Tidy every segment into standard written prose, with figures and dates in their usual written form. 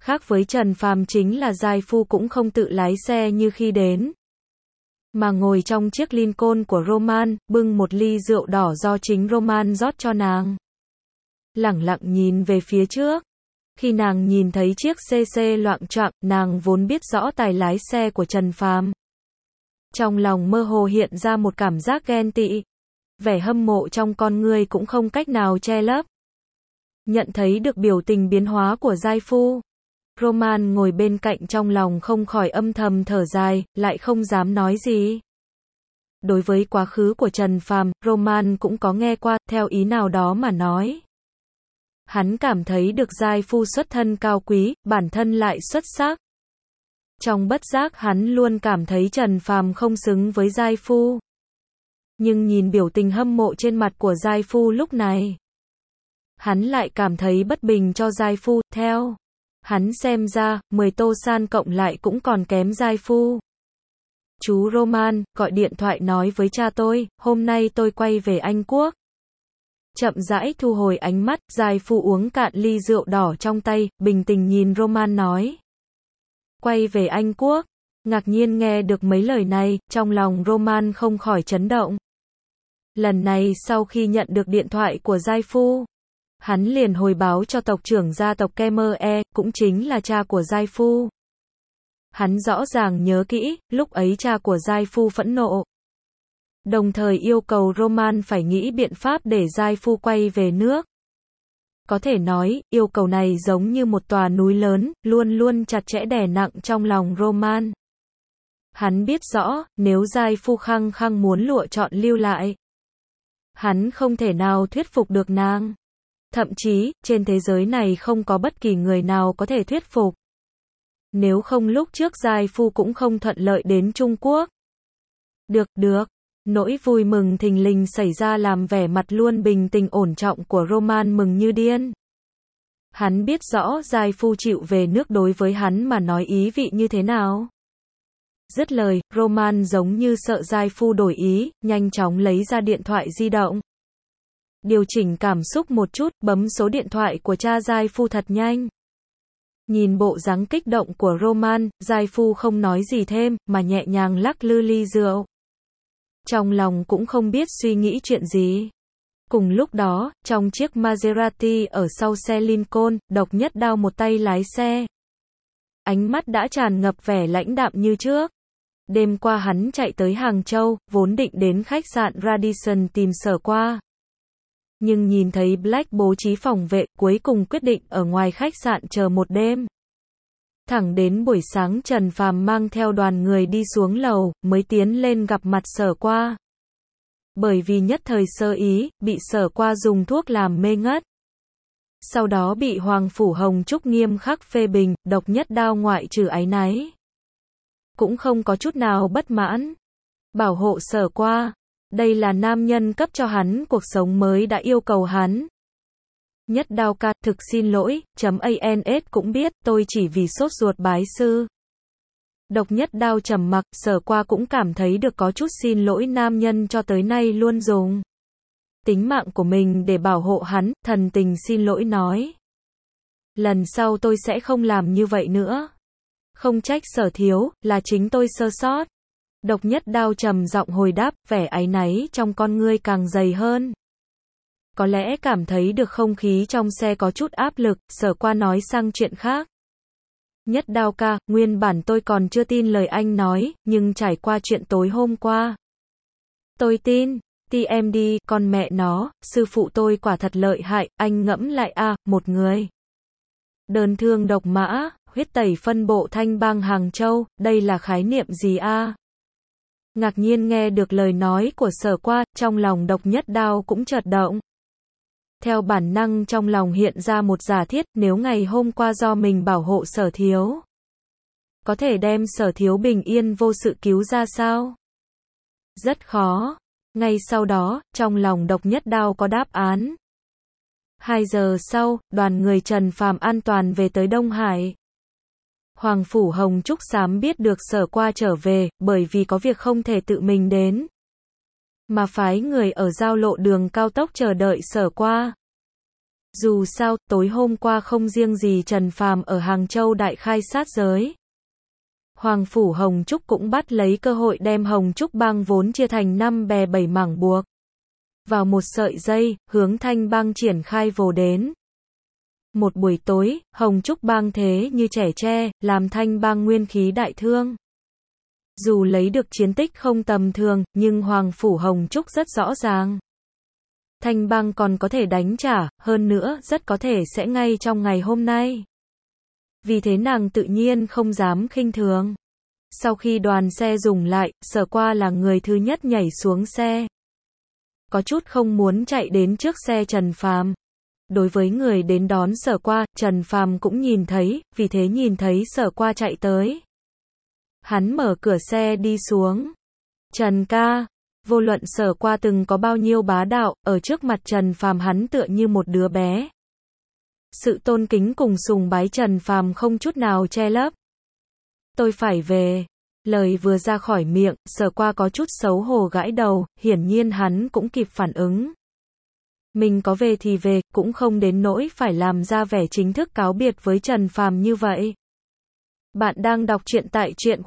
Khác với Trần Phàm chính là giai phu cũng không tự lái xe như khi đến, mà ngồi trong chiếc Lincoln của Roman, bưng một ly rượu đỏ do chính Roman rót cho nàng. Lẳng lặng nhìn về phía trước. Khi nàng nhìn thấy chiếc CC loạng choạng, nàng vốn biết rõ tài lái xe của Trần Phàm. Trong lòng mơ hồ hiện ra một cảm giác ghen tị. Vẻ hâm mộ trong con người cũng không cách nào che lấp. Nhận thấy được biểu tình biến hóa của giai phu, Roman ngồi bên cạnh trong lòng không khỏi âm thầm thở dài, lại không dám nói gì. Đối với quá khứ của Trần Phàm, Roman cũng có nghe qua, theo ý nào đó mà nói. Hắn cảm thấy được giai phu xuất thân cao quý, bản thân lại xuất sắc. Trong bất giác hắn luôn cảm thấy Trần Phàm không xứng với giai phu. Nhưng nhìn biểu tình hâm mộ trên mặt của giai phu lúc này, hắn lại cảm thấy bất bình cho giai phu. Theo hắn xem ra, 10 tô san cộng lại cũng còn kém giai phu. Chú Roman, gọi điện thoại nói với cha tôi, hôm nay tôi quay về Anh Quốc. Chậm rãi thu hồi ánh mắt, giai phu uống cạn ly rượu đỏ trong tay, bình tĩnh nhìn Roman nói. Quay về Anh Quốc. Ngạc nhiên nghe được mấy lời này, trong lòng Roman không khỏi chấn động. Lần này sau khi nhận được điện thoại của giai phu, hắn liền hồi báo cho tộc trưởng gia tộc Khmer, cũng chính là cha của giai phu. Hắn rõ ràng nhớ kỹ, lúc ấy cha của giai phu phẫn nộ. Đồng thời yêu cầu Roman phải nghĩ biện pháp để giai phu quay về nước. Có thể nói, yêu cầu này giống như một tòa núi lớn, luôn luôn chặt chẽ đè nặng trong lòng Roman. Hắn biết rõ, nếu giai phu khăng khăng muốn lựa chọn lưu lại, hắn không thể nào thuyết phục được nàng. Thậm chí, trên thế giới này không có bất kỳ người nào có thể thuyết phục. Nếu không lúc trước giai phu cũng không thuận lợi đến Trung Quốc. Được. Nỗi vui mừng thình lình xảy ra làm vẻ mặt luôn bình tĩnh ổn trọng của Roman mừng như điên. Hắn biết rõ giai phu chịu về nước đối với hắn mà nói ý vị như thế nào. Dứt lời, Roman giống như sợ giai phu đổi ý, nhanh chóng lấy ra điện thoại di động. Điều chỉnh cảm xúc một chút, bấm số điện thoại của cha giai phu thật nhanh. Nhìn bộ dáng kích động của Roman, giai phu không nói gì thêm, mà nhẹ nhàng lắc lư ly rượu. Trong lòng cũng không biết suy nghĩ chuyện gì. Cùng lúc đó, trong chiếc Maserati ở sau xe Lincoln, Độc Nhất Đao một tay lái xe. Ánh mắt đã tràn ngập vẻ lãnh đạm như trước. Đêm qua hắn chạy tới Hàng Châu, vốn định đến khách sạn Radisson tìm Sở Qua. Nhưng nhìn thấy Black bố trí phòng vệ, cuối cùng quyết định ở ngoài khách sạn chờ một đêm. Thẳng đến buổi sáng Trần Phàm mang theo đoàn người đi xuống lầu, mới tiến lên gặp mặt Sở Qua. Bởi vì nhất thời sơ ý, bị Sở Qua dùng thuốc làm mê ngất. Sau đó bị Hoàng Phủ Hồng Trúc nghiêm khắc phê bình, Độc Nhất Đao ngoại trừ áy náy, cũng không có chút nào bất mãn. Bảo hộ Sở Qua. Đây là nam nhân cấp cho hắn cuộc sống mới đã yêu cầu hắn. Nhất Đao ca, thực xin lỗi, .ans cũng biết, tôi chỉ vì sốt ruột bái sư. Độc Nhất Đao trầm mặc, Sở Qua cũng cảm thấy được có chút xin lỗi nam nhân cho tới nay luôn dùng tính mạng của mình để bảo hộ hắn, thần tình xin lỗi nói. Lần sau tôi sẽ không làm như vậy nữa. Không trách Sở thiếu, là chính tôi sơ sót. Độc Nhất Đao trầm giọng hồi đáp, vẻ áy náy trong con ngươi càng dày hơn. Có lẽ cảm thấy được không khí trong xe có chút áp lực, Sở Qua nói sang chuyện khác. Nhất Đao ca, nguyên bản tôi còn chưa tin lời anh nói, nhưng trải qua chuyện tối hôm qua, tôi tin. TMD, con mẹ nó, sư phụ tôi quả thật lợi hại, anh ngẫm lại một người. Đơn thương độc mã, huyết tẩy phân bộ thanh bang Hàng Châu, đây là khái niệm gì Ngạc nhiên nghe được lời nói của Sở Qua, trong lòng Độc Nhất Đao cũng chợt động. Theo bản năng trong lòng hiện ra một giả thiết, nếu ngày hôm qua do mình bảo hộ Sở thiếu, có thể đem Sở thiếu bình yên vô sự cứu ra sao? Rất khó. Ngay sau đó, trong lòng Độc Nhất Đao có đáp án. 2 giờ sau, đoàn người Trần Phàm an toàn về tới Đông Hải. Hoàng Phủ Hồng Trúc sớm biết được Sở Qua trở về, bởi vì có việc không thể tự mình đến, mà phái người ở giao lộ đường cao tốc chờ đợi Sở Qua. Dù sao, tối hôm qua không riêng gì Trần Phàm ở Hàng Châu đại khai sát giới. Hoàng phủ Hồng Trúc cũng bắt lấy cơ hội đem Hồng Trúc Bang vốn chia thành 5 bè 7 mảng buộc vào một sợi dây, hướng Thanh Bang triển khai vồ đến. Một buổi tối, Hồng Trúc Bang thế như trẻ tre, làm Thanh Bang nguyên khí đại thương. Dù lấy được chiến tích không tầm thường, nhưng Hoàng phủ Hồng Trúc rất rõ ràng. Thanh Bang còn có thể đánh trả, hơn nữa, rất có thể sẽ ngay trong ngày hôm nay. Vì thế nàng tự nhiên không dám khinh thường. Sau khi đoàn xe dừng lại, Sở Qua là người thứ nhất nhảy xuống xe. Có chút không muốn chạy đến trước xe Trần Phàm. Đối với người đến đón Sở Qua, Trần Phàm cũng nhìn thấy, vì thế nhìn thấy Sở Qua chạy tới. Hắn mở cửa xe đi xuống. Trần ca, vô luận Sở Qua từng có bao nhiêu bá đạo, ở trước mặt Trần Phàm hắn tựa như một đứa bé. Sự tôn kính cùng sùng bái Trần Phàm không chút nào che lấp. Tôi phải về. Lời vừa ra khỏi miệng, Sở Qua có chút xấu hổ gãi đầu, hiển nhiên hắn cũng kịp phản ứng. Mình có về thì về, cũng không đến nỗi phải làm ra vẻ chính thức cáo biệt với Trần Phàm như vậy. Bạn đang đọc truyện tại truyện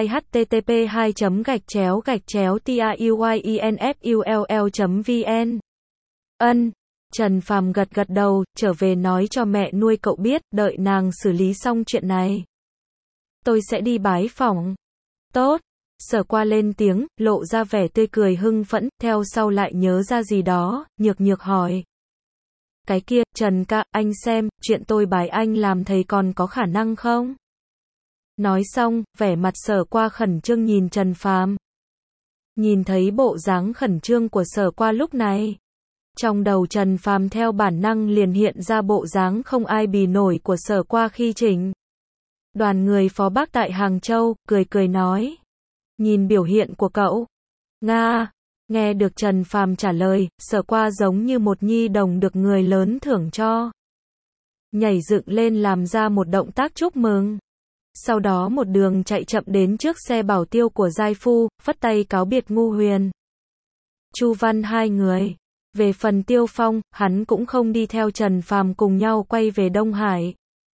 http://tauyenfull.vn. Ân. Trần Phàm gật gật đầu, trở về nói cho mẹ nuôi cậu biết, đợi nàng xử lý xong chuyện này. Tôi sẽ đi bái phỏng. Tốt. Sở Qua lên tiếng, lộ ra vẻ tươi cười hưng phẫn, theo sau lại nhớ ra gì đó, nhược nhược hỏi. Cái kia, Trần ca, anh xem, chuyện tôi bái anh làm thầy còn có khả năng không? Nói xong, vẻ mặt Sở Qua khẩn trương nhìn Trần Phàm. Nhìn thấy bộ dáng khẩn trương của Sở Qua lúc này. Trong đầu Trần Phàm theo bản năng liền hiện ra bộ dáng không ai bì nổi của Sở Qua khi chỉnh đoàn người phó Bắc tại Hàng Châu, cười cười nói. Nhìn biểu hiện của cậu. Nga. Nghe được Trần Phàm trả lời, Sở Qua giống như một nhi đồng được người lớn thưởng cho. Nhảy dựng lên làm ra một động tác chúc mừng. Sau đó một đường chạy chậm đến trước xe bảo tiêu của giai phu, phất tay cáo biệt Ngu Huyền, Chu Văn hai người. Về phần Tiêu Phong, hắn cũng không đi theo Trần Phàm cùng nhau quay về Đông Hải,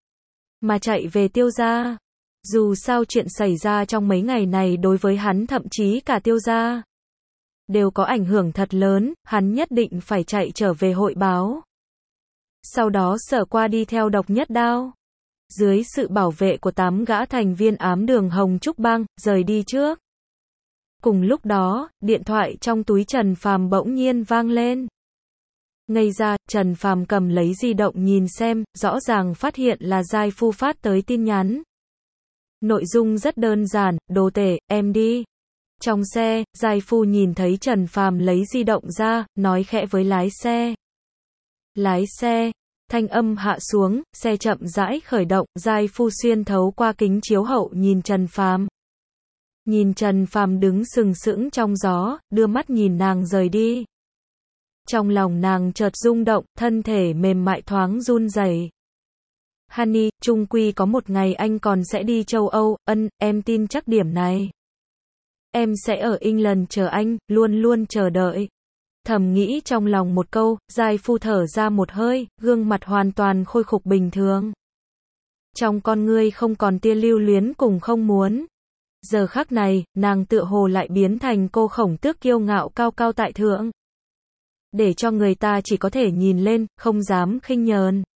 mà chạy về Tiêu gia. Dù sao chuyện xảy ra trong mấy ngày này đối với hắn thậm chí cả Tiêu gia đều có ảnh hưởng thật lớn, hắn nhất định phải chạy trở về hội báo. Sau đó Sở Qua đi theo Độc Nhất Đao, dưới sự bảo vệ của 8 gã thành viên ám đường Hồng Trúc Bang, rời đi trước. Cùng lúc đó, điện thoại trong túi Trần Phàm bỗng nhiên vang lên. Ngây ra, Trần Phàm cầm lấy di động nhìn xem, rõ ràng phát hiện là giai phu phát tới tin nhắn. Nội dung rất đơn giản, đồ tể, em đi. Trong xe, giai phu nhìn thấy Trần Phàm lấy di động ra, nói khẽ với lái xe. Lái xe. Thanh âm hạ xuống, xe chậm rãi khởi động, giai phu xuyên thấu qua kính chiếu hậu nhìn Trần Phàm. Nhìn Trần Phàm đứng sừng sững trong gió, đưa mắt nhìn nàng rời đi. Trong lòng nàng chợt rung động, thân thể mềm mại thoáng run rẩy. Honey, chung quy có một ngày anh còn sẽ đi châu Âu, em tin chắc điểm này. Em sẽ ở England chờ anh, luôn luôn chờ đợi. Thầm nghĩ trong lòng một câu, giai phu thở ra một hơi, gương mặt hoàn toàn khôi phục bình thường. Trong con ngươi không còn tia lưu luyến cùng không muốn. Giờ khắc này, nàng tựa hồ lại biến thành cô khổng tước kiêu ngạo cao cao tại thượng. Để cho người ta chỉ có thể nhìn lên, không dám khinh nhờn.